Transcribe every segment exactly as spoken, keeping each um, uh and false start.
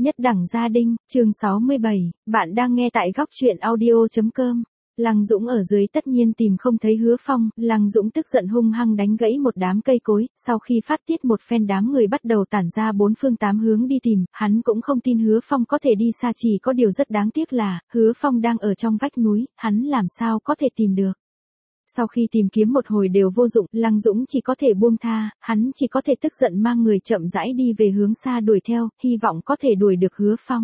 Nhất đẳng gia đình, chương sáu mươi bảy, bạn đang nghe tại góc truyện audio chấm com. Lăng Dũng ở dưới tất nhiên tìm không thấy Hứa Phong, Lăng Dũng tức giận hung hăng đánh gãy một đám cây cối, sau khi phát tiết một phen đám người bắt đầu tản ra bốn phương tám hướng đi tìm, hắn cũng không tin Hứa Phong có thể đi xa, chỉ có điều rất đáng tiếc là, Hứa Phong đang ở trong vách núi, hắn làm sao có thể tìm được. Sau khi tìm kiếm một hồi đều vô dụng, Lăng Dũng chỉ có thể buông tha, hắn chỉ có thể tức giận mang người chậm rãi đi về hướng xa đuổi theo, hy vọng có thể đuổi được Hứa Phong.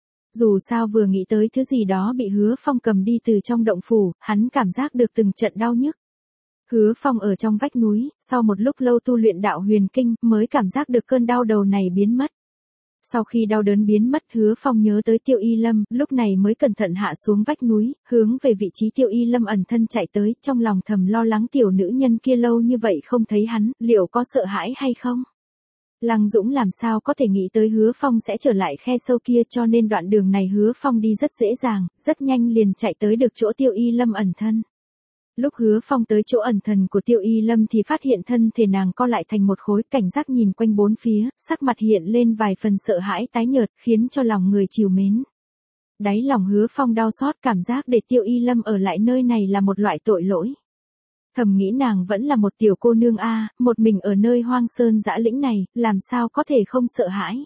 Dù sao vừa nghĩ tới thứ gì đó bị Hứa Phong cầm đi từ trong động phủ, hắn cảm giác được từng trận đau nhức. Hứa Phong ở trong vách núi, sau một lúc lâu tu luyện đạo huyền kinh, mới cảm giác được cơn đau đầu này biến mất. Sau khi đau đớn biến mất, Hứa Phong nhớ tới Tiêu Y Lâm, lúc này mới cẩn thận hạ xuống vách núi, hướng về vị trí Tiêu Y Lâm ẩn thân chạy tới, trong lòng thầm lo lắng tiểu nữ nhân kia lâu như vậy không thấy hắn, liệu có sợ hãi hay không? Lăng Dũng làm sao có thể nghĩ tới Hứa Phong sẽ trở lại khe sâu kia, cho nên đoạn đường này Hứa Phong đi rất dễ dàng, rất nhanh liền chạy tới được chỗ Tiêu Y Lâm ẩn thân. Lúc Hứa Phong tới chỗ ẩn thần của Tiêu Y Lâm thì phát hiện thân thể nàng co lại thành một khối, cảnh giác nhìn quanh bốn phía, sắc mặt hiện lên vài phần sợ hãi tái nhợt, khiến cho lòng người trìu mến. Đáy lòng Hứa Phong đau xót, cảm giác để Tiêu Y Lâm ở lại nơi này là một loại tội lỗi. Thầm nghĩ nàng vẫn là một tiểu cô nương a, một mình ở nơi hoang sơn dã lĩnh này, làm sao có thể không sợ hãi.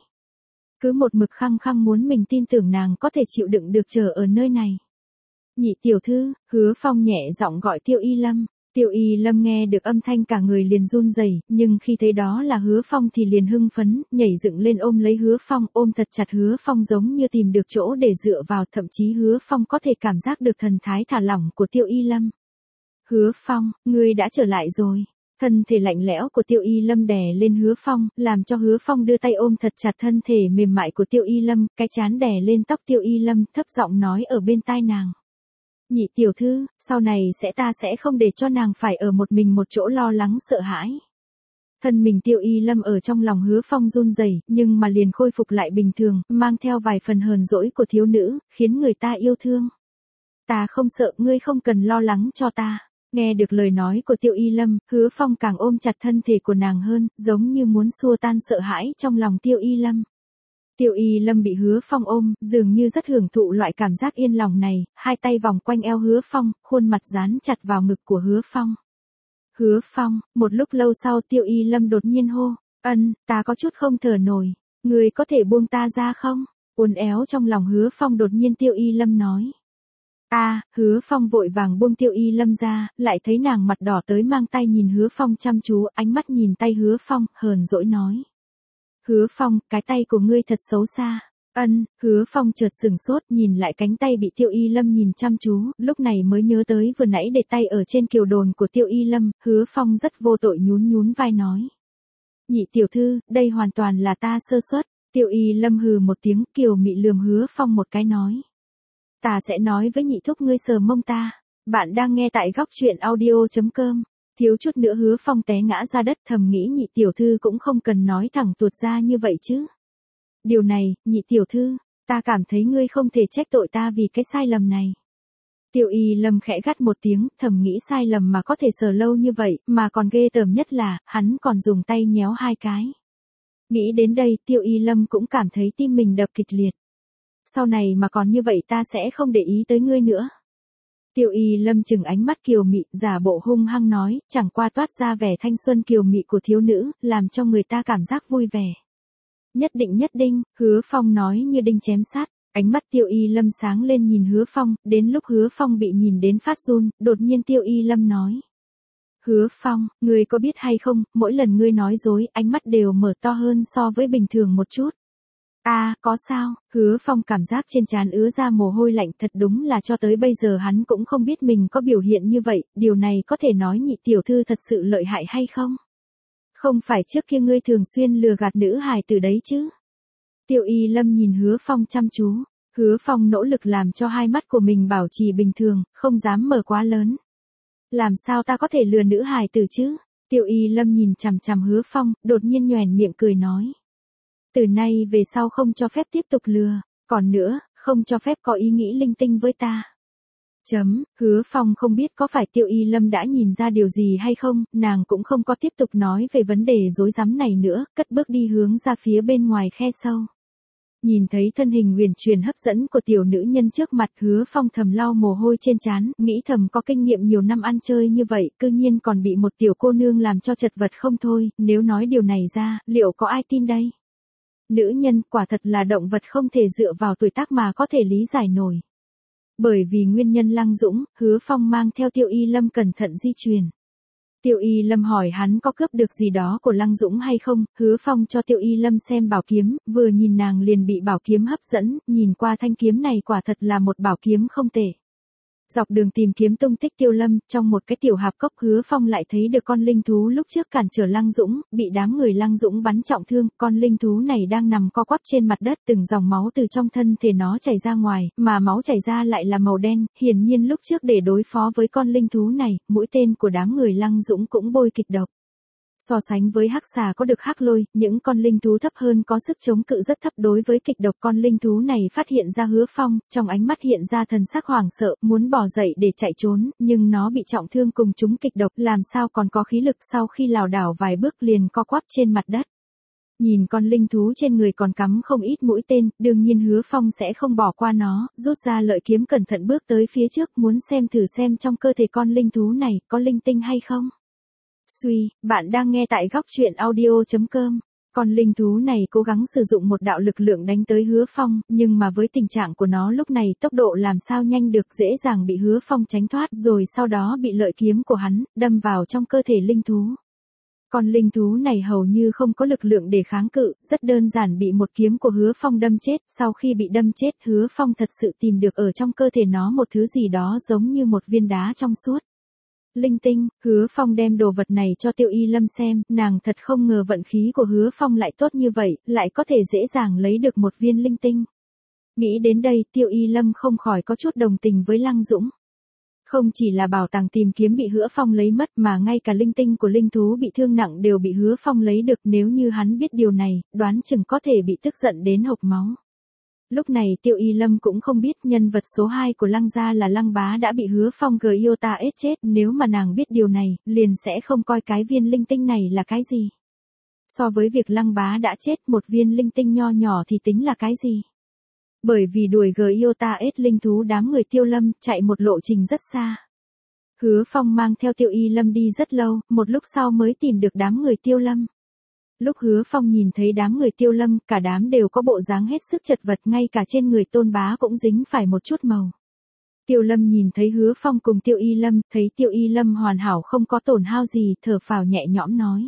Cứ một mực khăng khăng muốn mình tin tưởng nàng có thể chịu đựng được chờ ở nơi này. Nhị tiểu thư, Hứa Phong nhẹ giọng gọi Tiêu Y Lâm. Tiêu Y Lâm nghe được âm thanh cả người liền run rẩy, nhưng khi thấy đó là Hứa Phong thì liền hưng phấn, nhảy dựng lên ôm lấy Hứa Phong, ôm thật chặt Hứa Phong giống như tìm được chỗ để dựa vào, thậm chí Hứa Phong có thể cảm giác được thần thái thả lỏng của Tiêu Y Lâm. Hứa Phong, ngươi đã trở lại rồi. Thân thể lạnh lẽo của Tiêu Y Lâm đè lên Hứa Phong, làm cho Hứa Phong đưa tay ôm thật chặt thân thể mềm mại của Tiêu Y Lâm, cái trán đè lên tóc Tiêu Y Lâm, thấp giọng nói ở bên tai nàng. Nhị tiểu thư, sau này sẽ ta sẽ không để cho nàng phải ở một mình một chỗ lo lắng sợ hãi. Thân mình Tiêu Y Lâm ở trong lòng Hứa Phong run rẩy, nhưng mà liền khôi phục lại bình thường, mang theo vài phần hờn dỗi của thiếu nữ, khiến người ta yêu thương. Ta không sợ, ngươi không cần lo lắng cho ta. Nghe được lời nói của Tiêu Y Lâm, Hứa Phong càng ôm chặt thân thể của nàng hơn, giống như muốn xua tan sợ hãi trong lòng Tiêu Y Lâm. Tiêu Y Lâm bị Hứa Phong ôm, dường như rất hưởng thụ loại cảm giác yên lòng này, hai tay vòng quanh eo Hứa Phong, khuôn mặt dán chặt vào ngực của Hứa Phong. Hứa Phong, một lúc lâu sau Tiêu Y Lâm đột nhiên hô, ân, ta có chút không thở nổi, người có thể buông ta ra không? Uốn éo trong lòng Hứa Phong đột nhiên Tiêu Y Lâm nói. A, à, Hứa Phong vội vàng buông Tiêu Y Lâm ra, lại thấy nàng mặt đỏ tới mang tay nhìn Hứa Phong chăm chú, ánh mắt nhìn tay Hứa Phong, hờn dỗi nói. Hứa Phong, cái tay của ngươi thật xấu xa. Ân, Hứa Phong chợt sừng sốt, nhìn lại cánh tay bị Tiêu Y Lâm nhìn chăm chú, lúc này mới nhớ tới vừa nãy để tay ở trên kiều đồn của Tiêu Y Lâm, Hứa Phong rất vô tội nhún nhún vai nói. Nhị tiểu thư, đây hoàn toàn là ta sơ suất. Tiêu Y Lâm hừ một tiếng, kiều mị lườm Hứa Phong một cái nói. Ta sẽ nói với nhị thúc ngươi sờ mông ta. Bạn đang nghe tại góc truyện audio chấm com. Thiếu chút nữa Hứa Phong té ngã ra đất, thầm nghĩ nhị tiểu thư cũng không cần nói thẳng tuột ra như vậy chứ. Điều này, nhị tiểu thư, ta cảm thấy ngươi không thể trách tội ta vì cái sai lầm này. Tiêu Y Lâm khẽ gắt một tiếng, thầm nghĩ sai lầm mà có thể sờ lâu như vậy, mà còn ghê tởm nhất là, hắn còn dùng tay nhéo hai cái. Nghĩ đến đây, Tiêu Y Lâm cũng cảm thấy tim mình đập kịch liệt. Sau này mà còn như vậy ta sẽ không để ý tới ngươi nữa. Tiêu Y Lâm chừng ánh mắt kiều mị, giả bộ hung hăng nói, chẳng qua toát ra vẻ thanh xuân kiều mị của thiếu nữ, làm cho người ta cảm giác vui vẻ. Nhất định nhất định, Hứa Phong nói như đinh chém sát, ánh mắt Tiêu Y Lâm sáng lên nhìn Hứa Phong, đến lúc Hứa Phong bị nhìn đến phát run, đột nhiên Tiêu Y Lâm nói. Hứa Phong, ngươi có biết hay không, mỗi lần ngươi nói dối, ánh mắt đều mở to hơn so với bình thường một chút. A, à, có sao? Hứa Phong cảm giác trên trán ứa ra mồ hôi lạnh, thật đúng là cho tới bây giờ hắn cũng không biết mình có biểu hiện như vậy, điều này có thể nói nhị tiểu thư thật sự lợi hại hay không? Không phải trước kia ngươi thường xuyên lừa gạt nữ hài từ đấy chứ? Tiêu Y Lâm nhìn Hứa Phong chăm chú, Hứa Phong nỗ lực làm cho hai mắt của mình bảo trì bình thường, không dám mở quá lớn. Làm sao ta có thể lừa nữ hài từ chứ? Tiêu Y Lâm nhìn chằm chằm Hứa Phong, đột nhiên nhoẻn miệng cười nói. Từ nay về sau không cho phép tiếp tục lừa, còn nữa, không cho phép có ý nghĩ linh tinh với ta. Chấm, Hứa Phong không biết có phải Tiêu Y Lâm đã nhìn ra điều gì hay không, nàng cũng không có tiếp tục nói về vấn đề rối rắm này nữa, cất bước đi hướng ra phía bên ngoài khe sâu. Nhìn thấy thân hình huyền truyền hấp dẫn của tiểu nữ nhân trước mặt, Hứa Phong thầm lau mồ hôi trên trán, nghĩ thầm có kinh nghiệm nhiều năm ăn chơi như vậy, cư nhiên còn bị một tiểu cô nương làm cho chật vật không thôi, nếu nói điều này ra, liệu có ai tin đây? Nữ nhân quả thật là động vật không thể dựa vào tuổi tác mà có thể lý giải nổi. Bởi vì nguyên nhân Lăng Dũng, Hứa Phong mang theo Tiêu Y Lâm cẩn thận di chuyển. Tiêu Y Lâm hỏi hắn có cướp được gì đó của Lăng Dũng hay không, Hứa Phong cho Tiêu Y Lâm xem bảo kiếm, vừa nhìn nàng liền bị bảo kiếm hấp dẫn, nhìn qua thanh kiếm này quả thật là một bảo kiếm không tệ. Dọc đường tìm kiếm tung tích Tiêu Lâm, trong một cái tiểu hạp cốc Hứa Phong lại thấy được con linh thú lúc trước cản trở Lăng Dũng, bị đám người Lăng Dũng bắn trọng thương, con linh thú này đang nằm co quắp trên mặt đất, từng dòng máu từ trong thân thể nó chảy ra ngoài, mà máu chảy ra lại là màu đen, hiển nhiên lúc trước để đối phó với con linh thú này, mũi tên của đám người Lăng Dũng cũng bôi kịch độc. So sánh với hắc xà có được hắc lôi, những con linh thú thấp hơn có sức chống cự rất thấp đối với kịch độc. Con linh thú này phát hiện ra Hứa Phong, trong ánh mắt hiện ra thần sắc hoảng sợ, muốn bỏ dậy để chạy trốn, nhưng nó bị trọng thương cùng chúng kịch độc, làm sao còn có khí lực, sau khi lảo đảo vài bước liền co quắp trên mặt đất. Nhìn con linh thú trên người còn cắm không ít mũi tên, đương nhiên Hứa Phong sẽ không bỏ qua nó, rút ra lợi kiếm cẩn thận bước tới phía trước, muốn xem thử xem trong cơ thể con linh thú này có linh tinh hay không. Suy, bạn đang nghe tại góc truyện audio chấm com. Con linh thú này cố gắng sử dụng một đạo lực lượng đánh tới Hứa Phong, nhưng mà với tình trạng của nó lúc này tốc độ làm sao nhanh được, dễ dàng bị Hứa Phong tránh thoát, rồi sau đó bị lợi kiếm của hắn đâm vào trong cơ thể linh thú. Con linh thú này hầu như không có lực lượng để kháng cự, rất đơn giản bị một kiếm của Hứa Phong đâm chết, sau khi bị đâm chết Hứa Phong thật sự tìm được ở trong cơ thể nó một thứ gì đó giống như một viên đá trong suốt. Linh tinh, Hứa Phong đem đồ vật này cho Tiêu Y Lâm xem, nàng thật không ngờ vận khí của Hứa Phong lại tốt như vậy, lại có thể dễ dàng lấy được một viên linh tinh. Nghĩ đến đây, Tiêu Y Lâm không khỏi có chút đồng tình với Lăng Dũng. Không chỉ là bảo tàng tìm kiếm bị Hứa Phong lấy mất mà ngay cả linh tinh của linh thú bị thương nặng đều bị Hứa Phong lấy được, nếu như hắn biết điều này, đoán chừng có thể bị tức giận đến hộc máu. Lúc này Tiêu Y Lâm cũng không biết nhân vật số hai của Lăng gia là Lăng Bá đã bị Hứa Phong Giota ết chết, nếu mà nàng biết điều này, liền sẽ không coi cái viên linh tinh này là cái gì. So với việc Lăng Bá đã chết, một viên linh tinh nho nhỏ thì tính là cái gì. Bởi vì đuổi Giota ết linh thú đám người Tiêu Lâm chạy một lộ trình rất xa. Hứa Phong mang theo Tiêu Y Lâm đi rất lâu, một lúc sau mới tìm được đám người Tiêu Lâm. Lúc Hứa Phong nhìn thấy đám người Tiêu Lâm, cả đám đều có bộ dáng hết sức chật vật, ngay cả trên người Tôn Bá cũng dính phải một chút màu. Tiêu Lâm nhìn thấy Hứa Phong cùng Tiêu Y Lâm, thấy Tiêu Y Lâm hoàn hảo không có tổn hao gì, thở phào nhẹ nhõm nói.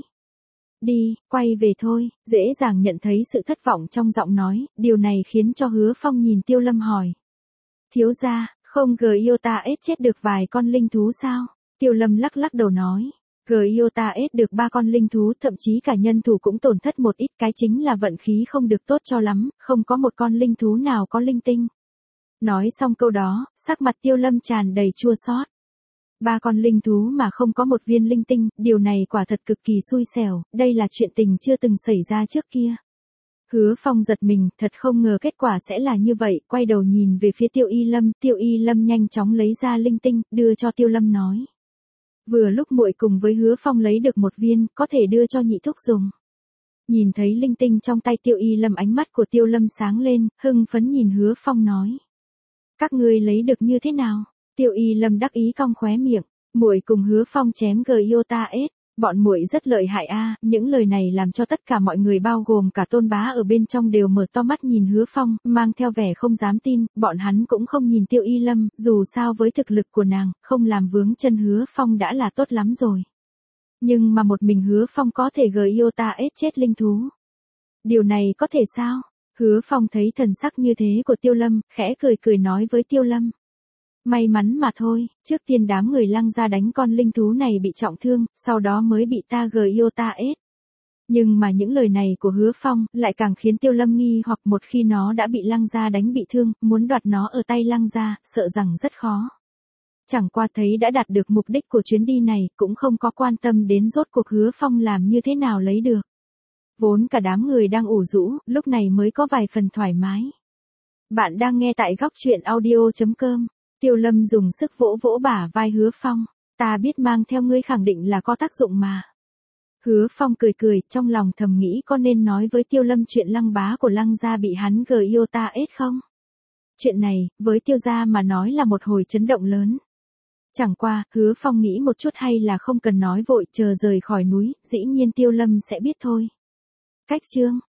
Đi, quay về thôi, dễ dàng nhận thấy sự thất vọng trong giọng nói, điều này khiến cho Hứa Phong nhìn Tiêu Lâm hỏi. Thiếu gia, không Giota ết chết được vài con linh thú sao? Tiêu Lâm lắc lắc đầu nói. Giota ết được ba con linh thú, thậm chí cả nhân thủ cũng tổn thất một ít, cái chính là vận khí không được tốt cho lắm, không có một con linh thú nào có linh tinh. Nói xong câu đó, sắc mặt Tiêu Lâm tràn đầy chua xót. Ba con linh thú mà không có một viên linh tinh, điều này quả thật cực kỳ xui xẻo, đây là chuyện tình chưa từng xảy ra trước kia. Hứa Phong giật mình, thật không ngờ kết quả sẽ là như vậy, quay đầu nhìn về phía Tiêu Y Lâm, Tiêu Y Lâm nhanh chóng lấy ra linh tinh, đưa cho Tiêu Lâm nói. Vừa lúc muội cùng với Hứa Phong lấy được một viên, có thể đưa cho nhị thúc dùng. Nhìn thấy linh tinh trong tay Tiêu Y Lâm, ánh mắt của Tiêu Lâm sáng lên, hưng phấn nhìn Hứa Phong nói. Các ngươi lấy được như thế nào? Tiêu Y Lâm đắc ý cong khóe miệng, muội cùng Hứa Phong chém Giota ết, bọn muội rất lợi hại a. Những lời này làm cho tất cả mọi người bao gồm cả Tôn Bá ở bên trong đều mở to mắt nhìn Hứa Phong, mang theo vẻ không dám tin, bọn hắn cũng không nhìn Tiêu Y Lâm, dù sao với thực lực của nàng, không làm vướng chân Hứa Phong đã là tốt lắm rồi. Nhưng mà một mình Hứa Phong có thể Giota ết chết linh thú. Điều này có thể sao? Hứa Phong thấy thần sắc như thế của Tiêu Lâm, khẽ cười cười nói với Tiêu Lâm. May mắn mà thôi, trước tiên đám người Lăng gia đánh con linh thú này bị trọng thương, sau đó mới bị ta Giota ết. Nhưng mà những lời này của Hứa Phong lại càng khiến Tiêu Lâm nghi hoặc, một khi nó đã bị Lăng gia đánh bị thương, muốn đoạt nó ở tay Lăng gia, sợ rằng rất khó. Chẳng qua thấy đã đạt được mục đích của chuyến đi này, cũng không có quan tâm đến rốt cuộc Hứa Phong làm như thế nào lấy được. Vốn cả đám người đang ủ rũ, lúc này mới có vài phần thoải mái. Bạn đang nghe tại góc truyện audio chấm com. Tiêu Lâm dùng sức vỗ vỗ bả vai Hứa Phong. Ta biết mang theo ngươi khẳng định là có tác dụng mà. Hứa Phong cười cười, trong lòng thầm nghĩ có nên nói với Tiêu Lâm chuyện Lăng bá của Lăng gia bị hắn gờ yêu ta ết không? Chuyện này, với Tiêu gia mà nói là một hồi chấn động lớn. Chẳng qua, Hứa Phong nghĩ một chút hay là không cần nói vội, chờ rời khỏi núi, dĩ nhiên Tiêu Lâm sẽ biết thôi. Cách chương